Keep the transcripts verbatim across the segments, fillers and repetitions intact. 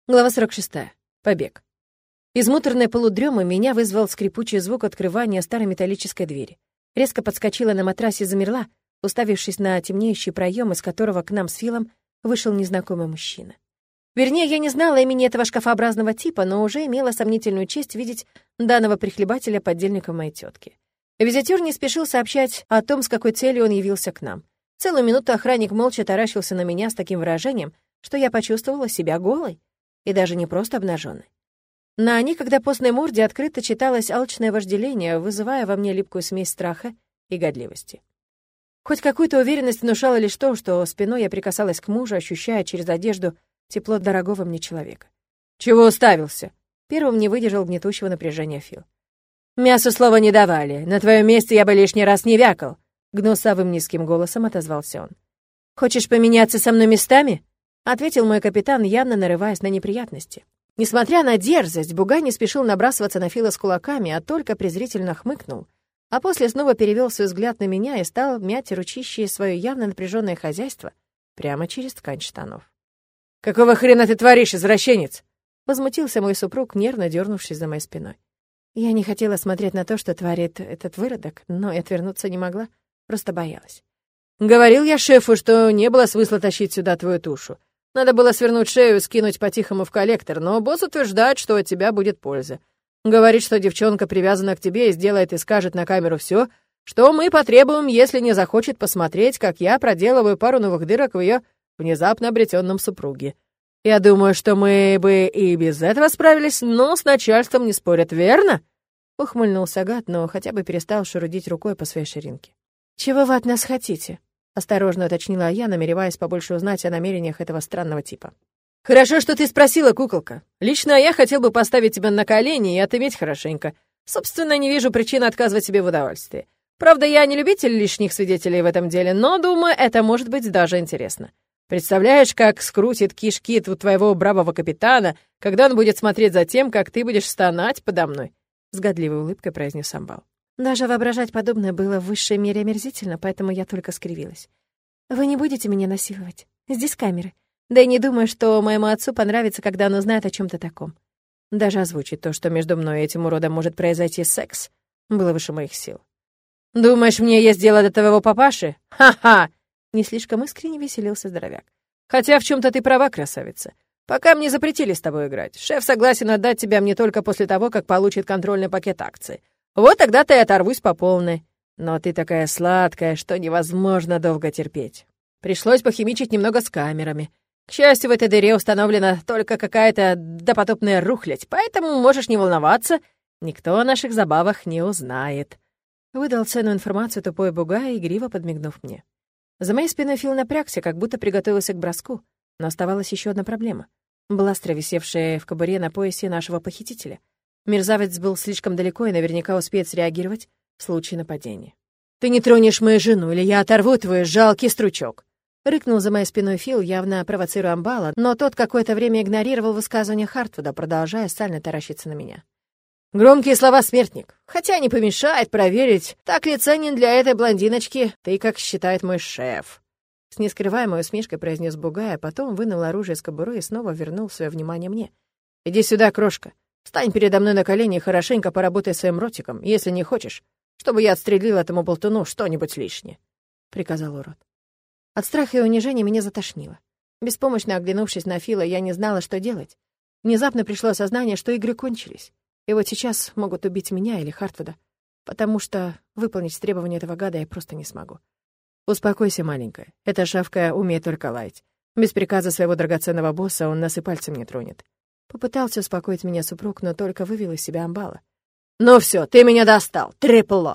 Глава сорок шестая. Побег. Из муторной полудремы меня вызвал скрипучий звук открывания старой металлической двери. Резко подскочила на матрасе и замерла, уставившись на темнеющий проем, из которого к нам с Филом вышел незнакомый мужчина. Вернее, я не знала имени этого шкафообразного типа, но уже имела сомнительную честь видеть данного прихлебателя подельника моей тетки. Визитер не спешил сообщать о том, с какой целью он явился к нам. Целую минуту охранник молча таращился на меня с таким выражением, что я почувствовала себя голой. И даже не просто обнаженной. На некогда постной морде открыто читалось алчное вожделение, вызывая во мне липкую смесь страха и годливости. Хоть какую-то уверенность внушало лишь то, что спиной я прикасалась к мужу, ощущая через одежду тепло дорогого мне человека. «Чего уставился?» Первым не выдержал гнетущего напряжения Фил. «Мясу слова не давали. На твоем месте я бы лишний раз не вякал», — гнусавым низким голосом отозвался он. «Хочешь поменяться со мной местами?» — ответил мой капитан, явно нарываясь на неприятности. Несмотря на дерзость, Бугай не спешил набрасываться на Фила с кулаками, а только презрительно хмыкнул, а после снова перевел свой взгляд на меня и стал мять ручищее свое явно напряженное хозяйство прямо через ткань штанов. «Какого хрена ты творишь, извращенец?» — возмутился мой супруг, нервно дернувшись за моей спиной. Я не хотела смотреть на то, что творит этот выродок, но и отвернуться не могла, просто боялась. «Говорил я шефу, что не было смысла тащить сюда твою тушу. Надо было свернуть шею и скинуть по-тихому в коллектор, но босс утверждает, что от тебя будет польза. Говорит, что девчонка привязана к тебе и сделает и скажет на камеру все, что мы потребуем, если не захочет посмотреть, как я проделываю пару новых дырок в ее внезапно обретенном супруге. Я думаю, что мы бы и без этого справились, но с начальством не спорят, верно?» Ухмыльнулся гад, но хотя бы перестал шурудить рукой по своей ширинке. «Чего вы от нас хотите?» — осторожно уточнила я, намереваясь побольше узнать о намерениях этого странного типа. «Хорошо, что ты спросила, куколка. Лично я хотел бы поставить тебя на колени и отыметь хорошенько. Собственно, не вижу причины отказывать себе в удовольствии. Правда, я не любитель лишних свидетелей в этом деле, но, думаю, это может быть даже интересно. Представляешь, как скрутит кишки у твоего бравого капитана, когда он будет смотреть за тем, как ты будешь стонать подо мной?» — с годливой улыбкой произнес амбал. Даже воображать подобное было в высшей мере омерзительно, поэтому я только скривилась. «Вы не будете меня насиловать? Здесь камеры. Да и не думаю, что моему отцу понравится, когда он узнает о чем-то таком. Даже озвучить то, что между мной и этим уродом может произойти секс, было выше моих сил. Думаешь, мне есть дело до твоего папаши? Ха-ха!» Не слишком искренне веселился здоровяк. «Хотя в чем-то ты права, красавица. Пока мне запретили с тобой играть. Шеф согласен отдать тебя мне только после того, как получит контрольный пакет акций. Вот тогда-то и оторвусь по полной. Но ты такая сладкая, что невозможно долго терпеть. Пришлось похимичить немного с камерами. К счастью, в этой дыре установлена только какая-то допотопная рухлядь, поэтому можешь не волноваться, никто о наших забавах не узнает». Выдал ценную информацию тупой бугай, игриво подмигнув мне. За моей спиной Фил напрягся, как будто приготовился к броску, но оставалась еще одна проблема. Бластер, висевший в кобуре на поясе нашего похитителя. Мерзавец был слишком далеко и наверняка успеет среагировать в случае нападения. «Ты не тронешь мою жену, или я оторву твой жалкий стручок!» Рыкнул за моей спиной Фил, явно провоцируя амбала, но тот какое-то время игнорировал высказывания Хартвуда, продолжая сально таращиться на меня. «Громкие слова, смертник. Хотя не помешает проверить, так ли ценен для этой блондиночки ты, как считает мой шеф». С нескрываемой усмешкой произнес бугай, а потом вынул оружие из кобуры и снова вернул свое внимание мне. «Иди сюда, крошка. Встань передо мной на колени и хорошенько поработай своим ротиком, если не хочешь, чтобы я отстрелил этому болтуну что-нибудь лишнее», — приказал урод. От страха и унижения меня затошнило. Беспомощно оглянувшись на Фила, я не знала, что делать. Внезапно пришло осознание, что игры кончились. И вот сейчас могут убить меня или Хартвуда, потому что выполнить требования этого гада я просто не смогу. «Успокойся, маленькая. Эта шавка умеет только лаять. Без приказа своего драгоценного босса он нас и пальцем не тронет». Попытался успокоить меня супруг, но только вывел из себя амбала. «Ну все, ты меня достал, трепло!»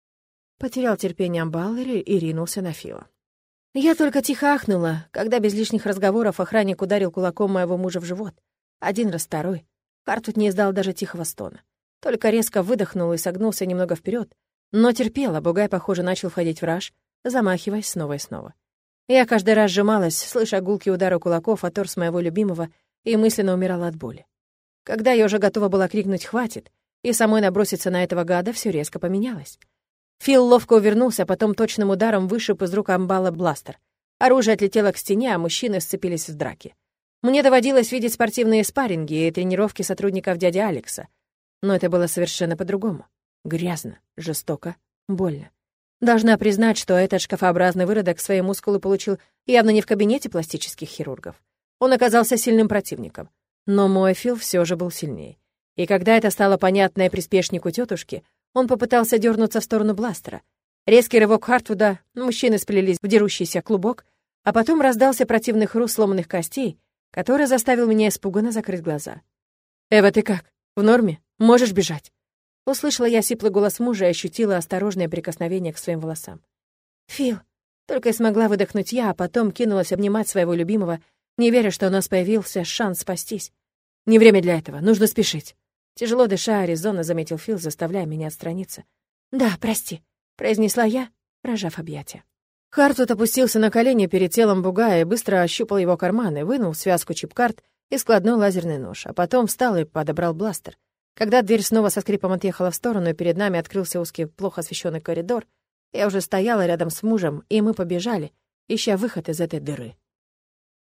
Потерял терпение амбал и ринулся на Фила. Я только тихо ахнула, когда без лишних разговоров охранник ударил кулаком моего мужа в живот. Один раз, второй. Хартвуд не издал даже тихого стона. Только резко выдохнул и согнулся немного вперед, но терпел, а бугай, похоже, начал входить в раж, замахиваясь снова и снова. Я каждый раз сжималась, слыша гулкие удары кулаков о торс моего любимого, и мысленно умирала от боли. Когда я уже готова была крикнуть «хватит» и самой наброситься на этого гада, все резко поменялось. Фил ловко увернулся, а потом точным ударом вышиб из рук амбала бластер. Оружие отлетело к стене, а мужчины сцепились в драке. Мне доводилось видеть спортивные спарринги и тренировки сотрудников дяди Алекса. Но это было совершенно по-другому. Грязно, жестоко, больно. Должна признать, что этот шкафообразный выродок свои мускулы получил явно не в кабинете пластических хирургов. Он оказался сильным противником. Но мой Фил все же был сильнее. И когда это стало понятно и приспешнику тетушки, он попытался дернуться в сторону бластера. Резкий рывок Хартвуда, мужчины сплелись в дерущийся клубок, а потом раздался противный хруст сломанных костей, который заставил меня испуганно закрыть глаза. «Эва, ты как? В норме? Можешь бежать?» Услышала я сиплый голос мужа и ощутила осторожное прикосновение к своим волосам. «Фил!» Только и смогла выдохнуть я, а потом кинулась обнимать своего любимого, не веря, что у нас появился шанс спастись. «Не время для этого, нужно спешить». Тяжело дыша, резонно заметил Фил, заставляя меня отстраниться. «Да, прости», — произнесла я, прожав объятия. Хартвуд опустился на колени перед телом бугая и быстро ощупал его карманы, вынул связку чип-карт и складной лазерный нож, а потом встал и подобрал бластер. Когда дверь снова со скрипом отъехала в сторону, и перед нами открылся узкий, плохо освещенный коридор, я уже стояла рядом с мужем, и мы побежали, ища выход из этой дыры.